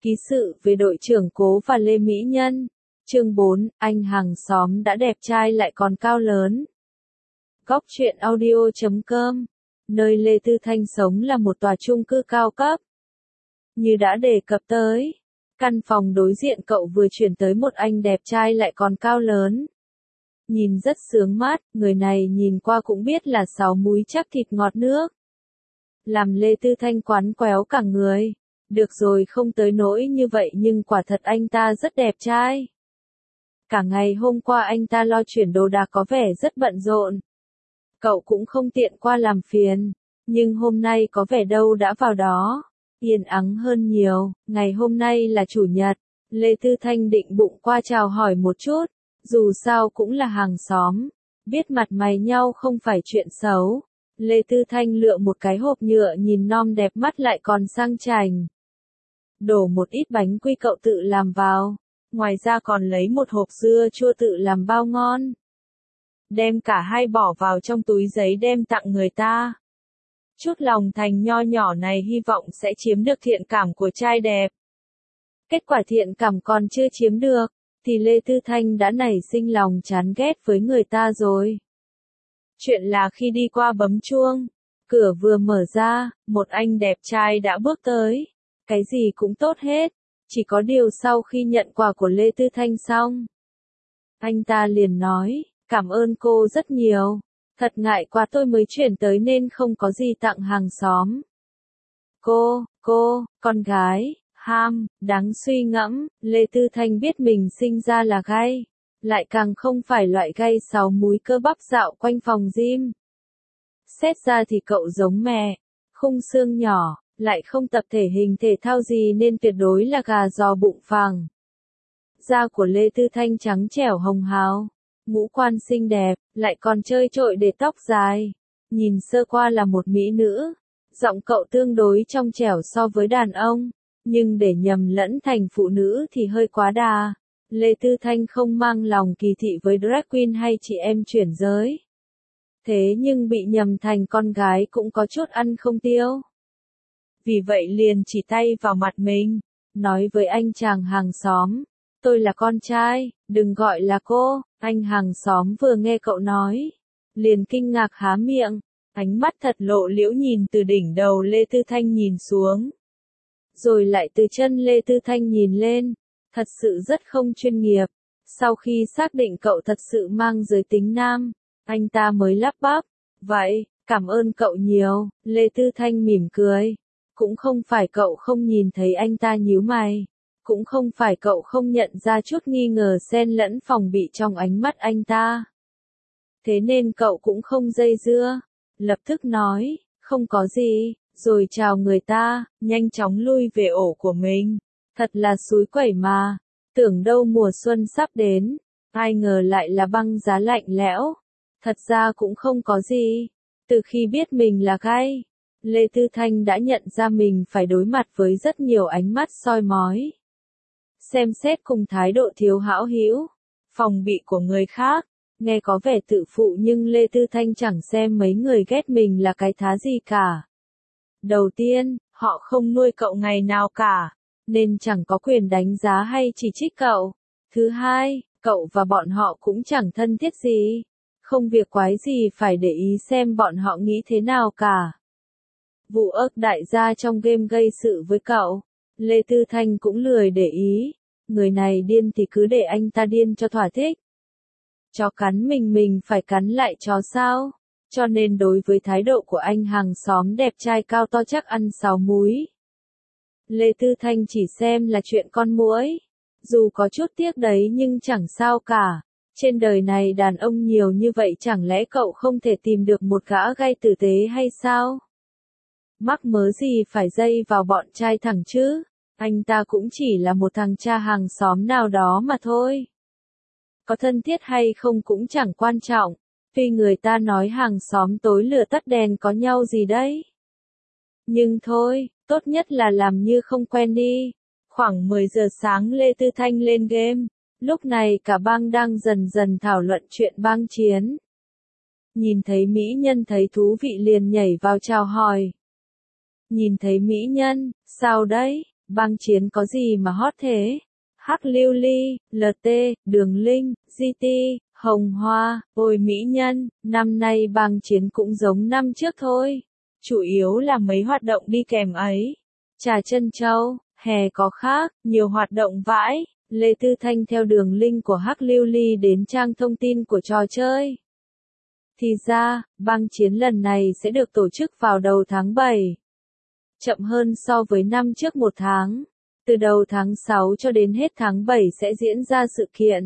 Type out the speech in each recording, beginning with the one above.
Ký sự về đội trưởng Cố và Lê Mỹ Nhân. Chương 4, anh hàng xóm đã đẹp trai lại còn cao lớn. Góc truyện audio.com. Nơi Lê Tư Thanh sống là một tòa chung cư cao cấp. Như đã đề cập tới, căn phòng đối diện cậu vừa chuyển tới một anh đẹp trai lại còn cao lớn. Nhìn rất sướng mắt, người này nhìn qua cũng biết là sáu múi chắc thịt ngọt nước. Làm Lê Tư Thanh quán quéo cả người. Được rồi, không tới nỗi như vậy nhưng quả thật anh ta rất đẹp trai. Cả ngày hôm qua anh ta lo chuyển đồ đạc có vẻ rất bận rộn. Cậu cũng không tiện qua làm phiền, nhưng hôm nay có vẻ đâu đã vào đó. Yên ắng hơn nhiều, ngày hôm nay là chủ nhật, Lê Tư Thanh định bụng qua chào hỏi một chút, dù sao cũng là hàng xóm, biết mặt mày nhau không phải chuyện xấu. Lê Tư Thanh lựa một cái hộp nhựa nhìn non đẹp mắt lại còn sang chảnh. Đổ một ít bánh quy cậu tự làm vào, ngoài ra còn lấy một hộp dưa chua tự làm bao ngon. Đem cả hai bỏ vào trong túi giấy đem tặng người ta. Chút lòng thành nho nhỏ này hy vọng sẽ chiếm được thiện cảm của trai đẹp. Kết quả thiện cảm còn chưa chiếm được, thì Lê Tư Thanh đã nảy sinh lòng chán ghét với người ta rồi. Chuyện là khi đi qua bấm chuông, cửa vừa mở ra, một anh đẹp trai đã bước tới. Cái gì cũng tốt hết, chỉ có điều sau khi nhận quà của Lê Tư Thanh xong, anh ta liền nói, cảm ơn cô rất nhiều, thật ngại quá tôi mới chuyển tới nên không có gì tặng hàng xóm. Cô, con gái, đáng suy ngẫm, Lê Tư Thanh biết mình sinh ra là gay, lại càng không phải loại gay sáu múi cơ bắp dạo quanh phòng gym. Xét ra thì cậu giống mẹ, khung xương nhỏ, lại không tập thể hình thể thao gì nên tuyệt đối là gà giò bụng phẳng. Da của Lê Tư Thanh trắng trẻo hồng hào, ngũ quan xinh đẹp, lại còn trơi trội để tóc dài. Nhìn sơ qua là một mỹ nữ, giọng cậu tương đối trong trẻo so với đàn ông, nhưng để nhầm lẫn thành phụ nữ thì hơi quá đà. Lê Tư Thanh không mang lòng kỳ thị với drag queen hay chị em chuyển giới. Thế nhưng bị nhầm thành con gái cũng có chút ăn không tiêu. Vì vậy liền chỉ tay vào mặt mình, nói với anh chàng hàng xóm, tôi là con trai, đừng gọi là cô. Anh hàng xóm vừa nghe cậu nói, liền kinh ngạc há miệng, ánh mắt thật lộ liễu nhìn từ đỉnh đầu Lê Tư Thanh nhìn xuống. Rồi lại từ chân Lê Tư Thanh nhìn lên, thật sự rất không chuyên nghiệp. Sau khi xác định cậu thật sự mang giới tính nam, anh ta mới lắp bắp, vậy, cảm ơn cậu nhiều. Lê Tư Thanh mỉm cười. Cũng không phải cậu không nhìn thấy anh ta nhíu mày, cũng không phải cậu không nhận ra chút nghi ngờ xen lẫn phòng bị trong ánh mắt anh ta. Thế nên cậu cũng không dây dưa, lập tức nói, không có gì, rồi chào người ta, nhanh chóng lui về ổ của mình. Thật là xúi quẩy mà, tưởng đâu mùa xuân sắp đến, ai ngờ lại là băng giá lạnh lẽo. Thật ra cũng không có gì, từ khi biết mình là gay, Lê Tư Thanh đã nhận ra mình phải đối mặt với rất nhiều ánh mắt soi mói. Xem xét cùng thái độ thiếu hão hữu, phòng bị của người khác, nghe có vẻ tự phụ nhưng Lê Tư Thanh chẳng xem mấy người ghét mình là cái thá gì cả. Đầu tiên, họ không nuôi cậu ngày nào cả, nên chẳng có quyền đánh giá hay chỉ trích cậu. Thứ hai, cậu và bọn họ cũng chẳng thân thiết gì, không việc quái gì phải để ý xem bọn họ nghĩ thế nào cả. Vụ ức đại gia trong game gây sự với cậu, Lê Tư Thanh cũng lười để ý, người này điên thì cứ để anh ta điên cho thỏa thích. Chó cắn mình phải cắn lại chó sao, cho nên đối với thái độ của anh hàng xóm đẹp trai cao to chắc ăn sáu múi, Lê Tư Thanh chỉ xem là chuyện con muỗi, dù có chút tiếc đấy nhưng chẳng sao cả. Trên đời này đàn ông nhiều như vậy chẳng lẽ cậu không thể tìm được một gã gay tử tế hay sao? Mắc mớ gì phải dây vào bọn trai thẳng chứ, anh ta cũng chỉ là một thằng cha hàng xóm nào đó mà thôi. Có thân thiết hay không cũng chẳng quan trọng, vì người ta nói hàng xóm tối lửa tắt đèn có nhau gì đấy. Nhưng thôi, tốt nhất là làm như không quen đi. Khoảng 10 giờ sáng Lê Tư Thanh lên game, lúc này cả bang đang dần dần thảo luận chuyện bang chiến. Nhìn thấy mỹ nhân thấy thú vị liền nhảy vào chào hỏi. Nhìn thấy mỹ nhân, sao đấy, Bang Chiến có gì mà hot thế? Hắc Lưu Ly, LT, Đường Linh, GT, Hồng Hoa, ôi mỹ nhân, năm nay Bang Chiến cũng giống năm trước thôi. Chủ yếu là mấy hoạt động đi kèm ấy. Trà Trân Châu, hè có khác, nhiều hoạt động vãi. Lê Tư Thanh theo Đường Linh của Hắc Lưu Ly đến trang thông tin của trò chơi. Thì ra, Bang Chiến lần này sẽ được tổ chức vào đầu tháng 7. Chậm hơn so với năm trước một tháng. Từ đầu tháng 6 cho đến hết tháng 7 sẽ diễn ra sự kiện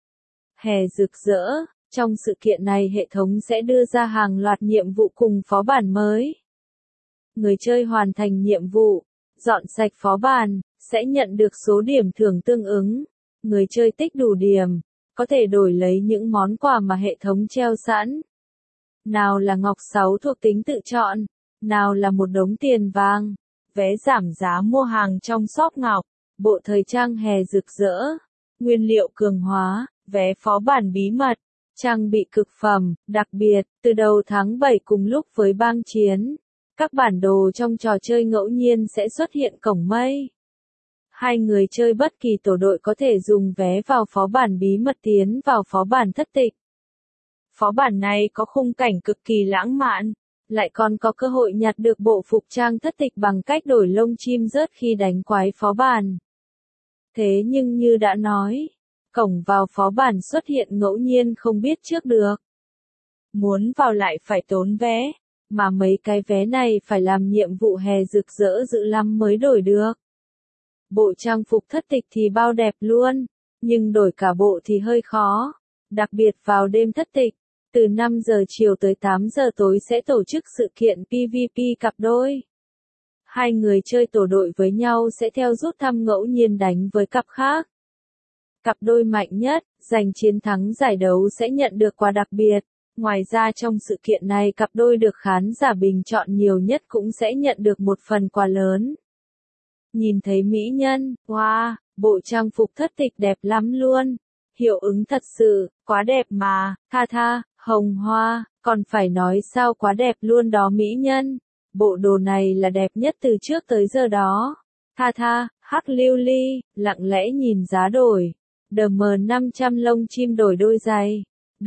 Hè Rực Rỡ. Trong sự kiện này hệ thống sẽ đưa ra hàng loạt nhiệm vụ cùng phó bản mới. Người chơi hoàn thành nhiệm vụ, dọn sạch phó bản, sẽ nhận được số điểm thưởng tương ứng. Người chơi tích đủ điểm, có thể đổi lấy những món quà mà hệ thống treo sẵn. Nào là ngọc 6 thuộc tính tự chọn, nào là một đống tiền vàng, vé giảm giá mua hàng trong shop ngọc, bộ thời trang hè rực rỡ, nguyên liệu cường hóa, vé phó bản bí mật, trang bị cực phẩm, đặc biệt, từ đầu tháng 7 cùng lúc với Bang Chiến. Các bản đồ trong trò chơi ngẫu nhiên sẽ xuất hiện cổng mây. Hai người chơi bất kỳ tổ đội có thể dùng vé vào phó bản bí mật tiến vào phó bản thất tịch. Phó bản này có khung cảnh cực kỳ lãng mạn, lại còn có cơ hội nhặt được bộ phục trang thất tịch bằng cách đổi lông chim rớt khi đánh quái phó bản. Thế nhưng như đã nói, cổng vào phó bản xuất hiện ngẫu nhiên không biết trước được. Muốn vào lại phải tốn vé, mà mấy cái vé này phải làm nhiệm vụ hè rực rỡ dữ lắm mới đổi được. Bộ trang phục thất tịch thì bao đẹp luôn, nhưng đổi cả bộ thì hơi khó. Đặc biệt vào đêm thất tịch, từ 5 giờ chiều tới 8 giờ tối sẽ tổ chức sự kiện PvP cặp đôi. Hai người chơi tổ đội với nhau sẽ theo rút thăm ngẫu nhiên đánh với cặp khác. Cặp đôi mạnh nhất, giành chiến thắng giải đấu sẽ nhận được quà đặc biệt. Ngoài ra trong sự kiện này cặp đôi được khán giả bình chọn nhiều nhất cũng sẽ nhận được một phần quà lớn. Nhìn thấy mỹ nhân, wow, bộ trang phục thất tịch đẹp lắm luôn. Hiệu ứng thật sự, quá đẹp mà, tha, Hồng Hoa, còn phải nói sao quá đẹp luôn đó mỹ nhân. Bộ đồ này là đẹp nhất từ trước tới giờ đó. Tha, Hắc Lưu Ly, lặng lẽ nhìn giá đổi. DM500 lông chim đổi đôi giày.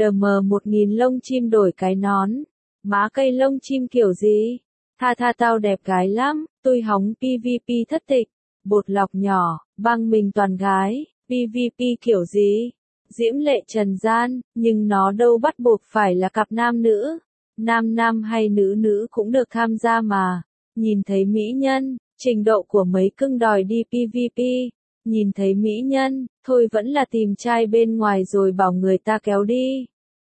DM1000 lông chim đổi cái nón. Má cây lông chim kiểu gì? Tha tao đẹp gái lắm, tôi hóng PvP thất tịch. Bột lọc nhỏ, băng mình toàn gái, PvP kiểu gì? Diễm lệ trần gian, nhưng nó đâu bắt buộc phải là cặp nam nữ. Nam hay nữ cũng được tham gia mà. Nhìn thấy mỹ nhân, trình độ của mấy cưng đòi đi PvP. Nhìn thấy mỹ nhân, thôi vẫn là tìm trai bên ngoài rồi bảo người ta kéo đi.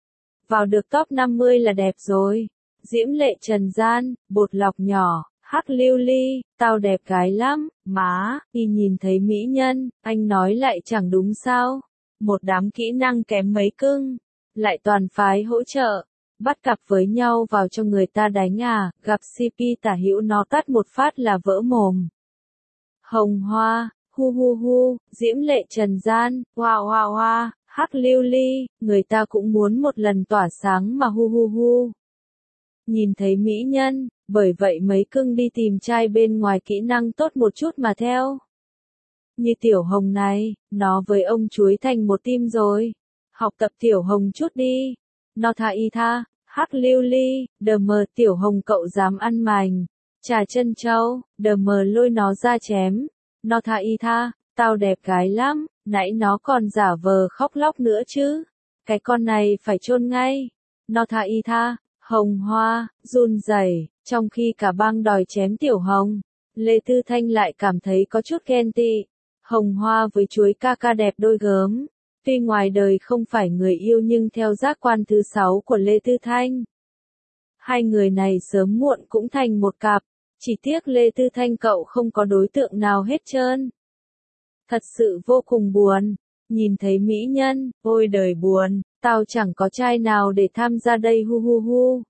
Vào được top 50 là đẹp rồi. Diễm lệ trần gian, bột lọc nhỏ, Hắc Lưu Ly, tao đẹp gái lắm, má, khi nhìn thấy mỹ nhân, anh nói lại chẳng đúng sao. Một đám kỹ năng kém mấy cưng, lại toàn phái hỗ trợ, bắt cặp với nhau vào cho người ta đánh à, gặp CP tả hữu nó tắt một phát là vỡ mồm. Hồng Hoa, hu, Diễm lệ trần gian, wow, Hắc Lưu Ly, người ta cũng muốn một lần tỏa sáng mà hu. Nhìn thấy mỹ nhân, bởi vậy mấy cưng đi tìm trai bên ngoài kỹ năng tốt một chút mà theo. Như Tiểu Hồng này, nó với ông chuối thành một team rồi. Học tập Tiểu Hồng chút đi. Nó tha, Hắc Lưu Ly, DM Tiểu Hồng cậu dám ăn mành. Trà Trân Châu, DM lôi nó ra chém. Nó tha, tao đẹp gái lắm, nãy nó còn giả vờ khóc lóc nữa chứ. Cái con này phải chôn ngay. Nó tha, Hồng Hoa, run rẩy, trong khi cả bang đòi chém Tiểu Hồng. Lê Tư Thanh lại cảm thấy có chút ghen tị. Hồng Hoa với chuối ca đẹp đôi gớm. Tuy ngoài đời không phải người yêu nhưng theo giác quan thứ 6 của Lê Tư Thanh, hai người này sớm muộn cũng thành một cặp. Chỉ tiếc Lê Tư Thanh cậu không có đối tượng nào hết trơn. Thật sự vô cùng buồn. Nhìn thấy mỹ nhân, ôi đời buồn, tao chẳng có trai nào để tham gia đây hu.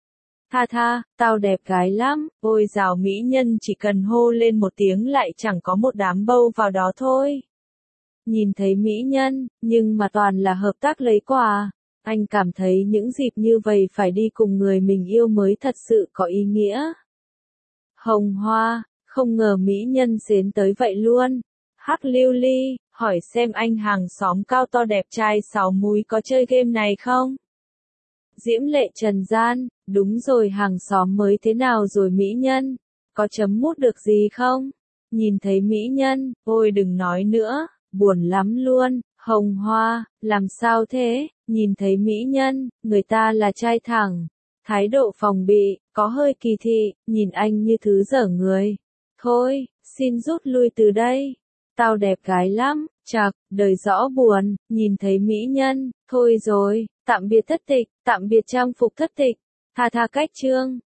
Tha, tao đẹp gái lắm, ôi dào mỹ nhân chỉ cần hô lên một tiếng lại chẳng có một đám bâu vào đó thôi. Nhìn thấy mỹ nhân, nhưng mà toàn là hợp tác lấy quà. Anh cảm thấy những dịp như vậy phải đi cùng người mình yêu mới thật sự có ý nghĩa. Hồng Hoa, Không ngờ mỹ nhân xến tới vậy luôn. Hắc lưu ly, hỏi xem anh hàng xóm cao to đẹp trai sáu múi có chơi game này không? Diễm lệ trần gian, đúng rồi hàng xóm mới thế nào rồi mỹ nhân? Có chấm mút được gì không? Nhìn thấy mỹ nhân, ôi đừng nói nữa, buồn lắm luôn, hồng hoa, làm sao thế? Nhìn thấy mỹ nhân, người ta là trai thẳng. Thái độ phòng bị, có hơi kỳ thị, nhìn anh như thứ dở người. Thôi, xin rút lui từ đây. Tao đẹp gái lắm, chạc, đời rõ buồn, nhìn thấy mỹ nhân, thôi rồi, tạm biệt thất tịch, tạm biệt trang phục thất tịch, tha tha cách chương.